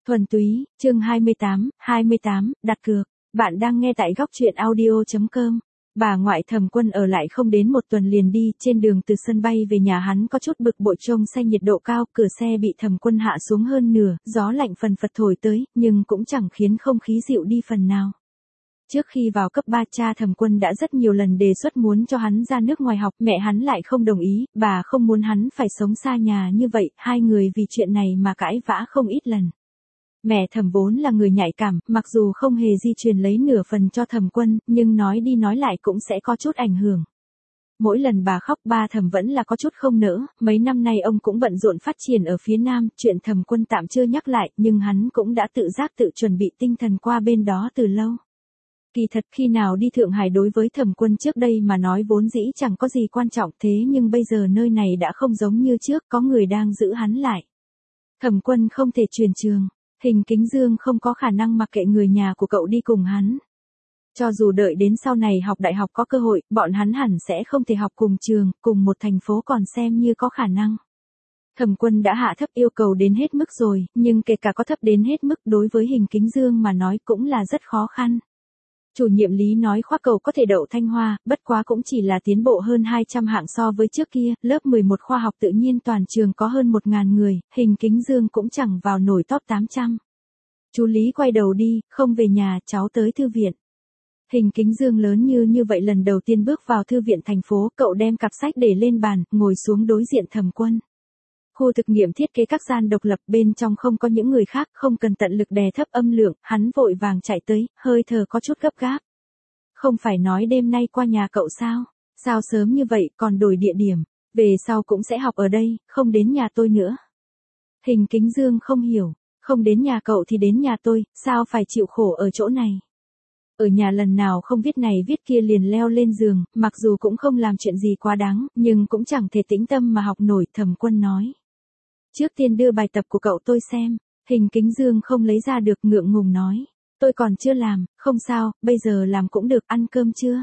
Thuần túy, chương 28, đặt cược. Bạn đang nghe tại góc truyện audio.com. Bà ngoại Thẩm Quân ở lại không đến một tuần liền đi, trên đường từ sân bay về nhà hắn có chút bực bội trông xe nhiệt độ cao, cửa xe bị Thẩm Quân hạ xuống hơn nửa, gió lạnh phần phật thổi tới, nhưng cũng chẳng khiến không khí dịu đi phần nào. Trước khi vào cấp 3 cha Thẩm Quân đã rất nhiều lần đề xuất muốn cho hắn ra nước ngoài học, mẹ hắn lại không đồng ý, bà không muốn hắn phải sống xa nhà như vậy, hai người vì chuyện này mà cãi vã không ít lần. Mẹ Thẩm vốn là người nhạy cảm, mặc dù không hề di truyền lấy nửa phần cho Thẩm Quân, nhưng nói đi nói lại cũng sẽ có chút ảnh hưởng. Mỗi lần bà khóc ba Thẩm vẫn là có chút không nỡ, mấy năm nay ông cũng bận rộn phát triển ở phía Nam, chuyện Thẩm Quân tạm chưa nhắc lại, nhưng hắn cũng đã tự giác tự chuẩn bị tinh thần qua bên đó từ lâu. Kỳ thật khi nào đi Thượng Hải đối với Thẩm Quân trước đây mà nói vốn dĩ chẳng có gì quan trọng thế nhưng bây giờ nơi này đã không giống như trước, có người đang giữ hắn lại. Thẩm Quân không thể chuyển trường. Hình Kính Dương không có khả năng mặc kệ người nhà của cậu đi cùng hắn. Cho dù đợi đến sau này học đại học có cơ hội, bọn hắn hẳn sẽ không thể học cùng trường, cùng một thành phố còn xem như có khả năng. Thẩm Quân đã hạ thấp yêu cầu đến hết mức rồi, nhưng kể cả có thấp đến hết mức đối với Hình Kính Dương mà nói cũng là rất khó khăn. Chủ nhiệm Lý nói khoa cậu có thể đậu Thanh Hoa, bất quá cũng chỉ là tiến bộ hơn 200 hạng so với trước kia, lớp 11 khoa học tự nhiên toàn trường có hơn 1.000 người, Hình Kính Dương cũng chẳng vào nổi top 800. Chú Lý quay đầu đi, không về nhà, cháu tới thư viện. Hình Kính Dương lớn như vậy lần đầu tiên bước vào thư viện thành phố, cậu đem cặp sách để lên bàn, ngồi xuống đối diện Thẩm Quân. Khu thực nghiệm thiết kế các gian độc lập bên trong không có những người khác, không cần tận lực đè thấp âm lượng, hắn vội vàng chạy tới, hơi thở có chút gấp gáp. Không phải nói đêm nay qua nhà cậu sao? Sao sớm như vậy còn đổi địa điểm, về sau cũng sẽ học ở đây, không đến nhà tôi nữa. Hình Kính Dương không hiểu, không đến nhà cậu thì đến nhà tôi, sao phải chịu khổ ở chỗ này? Ở nhà lần nào không viết này viết kia liền leo lên giường, mặc dù cũng không làm chuyện gì quá đáng, nhưng cũng chẳng thể tĩnh tâm mà học nổi, Thẩm Quân nói. Trước tiên đưa bài tập của cậu tôi xem, Hình Kính Dương không lấy ra được ngượng ngùng nói. Tôi còn chưa làm, không sao, bây giờ làm cũng được, ăn cơm chưa?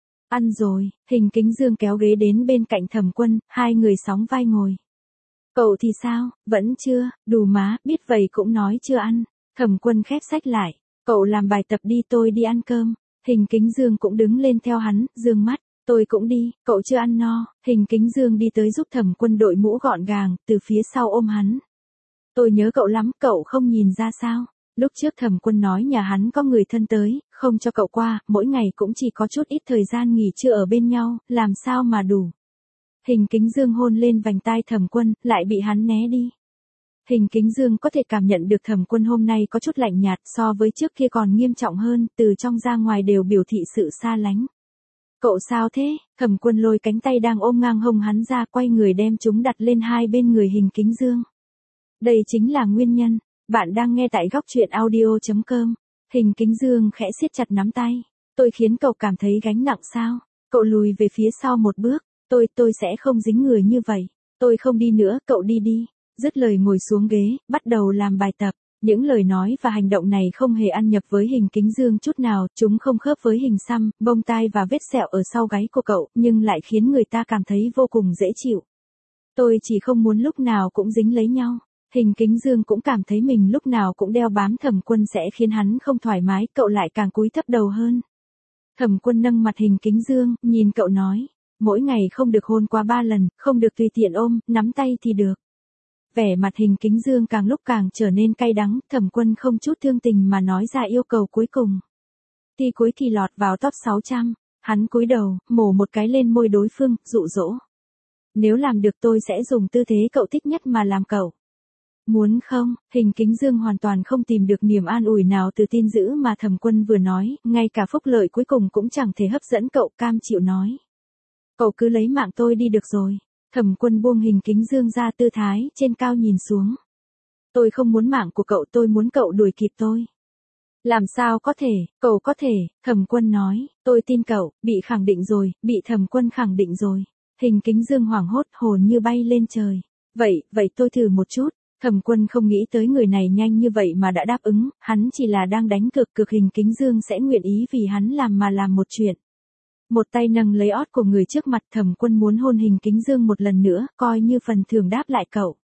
Ăn rồi, Hình Kính Dương kéo ghế đến bên cạnh Thẩm Quân, hai người sóng vai ngồi. Cậu thì sao, vẫn chưa, đù má, biết vậy cũng nói chưa ăn. Thẩm Quân khép sách lại, cậu làm bài tập đi tôi đi ăn cơm. Hình Kính Dương cũng đứng lên theo hắn, dương mắt. Tôi cũng đi, cậu chưa ăn no. Hình Kính Dương đi tới giúp Thẩm Quân đội mũ gọn gàng, từ phía sau ôm hắn. Tôi nhớ cậu lắm, cậu không nhìn ra sao? Lúc trước Thẩm Quân nói nhà hắn có người thân tới, không cho cậu qua, mỗi ngày cũng chỉ có chút ít thời gian nghỉ trưa ở bên nhau, làm sao mà đủ. Hình Kính Dương hôn lên vành tai Thẩm Quân, lại bị hắn né đi. Hình Kính Dương có thể cảm nhận được Thẩm Quân hôm nay có chút lạnh nhạt so với trước kia còn nghiêm trọng hơn, từ trong ra ngoài đều biểu thị sự xa lánh. Cậu sao thế? Thẩm Quân lôi cánh tay đang ôm ngang hông hắn ra, quay người đem chúng đặt lên hai bên người Hình Kính Dương. Đây chính là nguyên nhân. Bạn đang nghe tại góc truyện audio.com. Hình Kính Dương khẽ siết chặt nắm tay. Tôi khiến cậu cảm thấy gánh nặng sao? Cậu lùi về phía sau một bước. Tôi sẽ không dính người như vậy. Tôi không đi nữa, cậu đi đi. Dứt lời ngồi xuống ghế, bắt đầu làm bài tập. Những lời nói và hành động này không hề ăn nhập với Hình Kính Dương chút nào, chúng không khớp với hình xăm, bông tai và vết sẹo ở sau gáy của cậu, nhưng lại khiến người ta cảm thấy vô cùng dễ chịu. Tôi chỉ không muốn lúc nào cũng dính lấy nhau. Hình Kính Dương cũng cảm thấy mình lúc nào cũng đeo bám Thẩm Quân sẽ khiến hắn không thoải mái, cậu lại càng cúi thấp đầu hơn. Thẩm Quân nâng mặt Hình Kính Dương, nhìn cậu nói, mỗi ngày không được hôn qua 3 lần, không được tùy tiện ôm, nắm tay thì được. Vẻ mặt Hình Kính Dương càng lúc càng trở nên cay đắng, Thẩm Quân không chút thương tình mà nói ra yêu cầu cuối cùng. Thi cuối kỳ lọt vào top 600, hắn cúi đầu, mổ một cái lên môi đối phương, dụ dỗ. Nếu làm được tôi sẽ dùng tư thế cậu thích nhất mà làm cậu. Muốn không? Hình Kính Dương hoàn toàn không tìm được niềm an ủi nào từ tin dữ mà Thẩm Quân vừa nói, ngay cả phúc lợi cuối cùng cũng chẳng thể hấp dẫn cậu, cam chịu nói. Cậu cứ lấy mạng tôi đi được rồi. Thẩm Quân buông Hình Kính Dương ra, tư thái trên cao nhìn xuống. Tôi không muốn mạng của cậu, tôi muốn cậu đuổi kịp tôi. Làm sao có thể, cậu có thể, Thẩm Quân nói, tôi tin cậu, bị khẳng định rồi, bị Thẩm Quân khẳng định rồi. Hình Kính Dương hoảng hốt, hồn như bay lên trời. Vậy tôi thử một chút. Thẩm Quân không nghĩ tới người này nhanh như vậy mà đã đáp ứng, hắn chỉ là đang đánh cược Hình Kính Dương sẽ nguyện ý vì hắn làm mà làm một chuyện. Một tay nâng lấy ót của người trước mặt, Thẩm Quân muốn hôn Hình Kính Dương một lần nữa, coi như phần thưởng đáp lại cậu.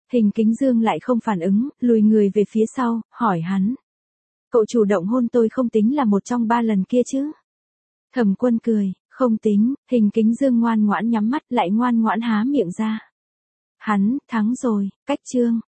Hình Kính Dương lại không phản ứng, lùi người về phía sau, hỏi hắn. Cậu chủ động hôn tôi không tính là một trong 3 lần kia chứ? Thẩm Quân cười, không tính. Hình Kính Dương ngoan ngoãn nhắm mắt lại ngoan ngoãn há miệng ra. Hắn, thắng rồi, cách chương.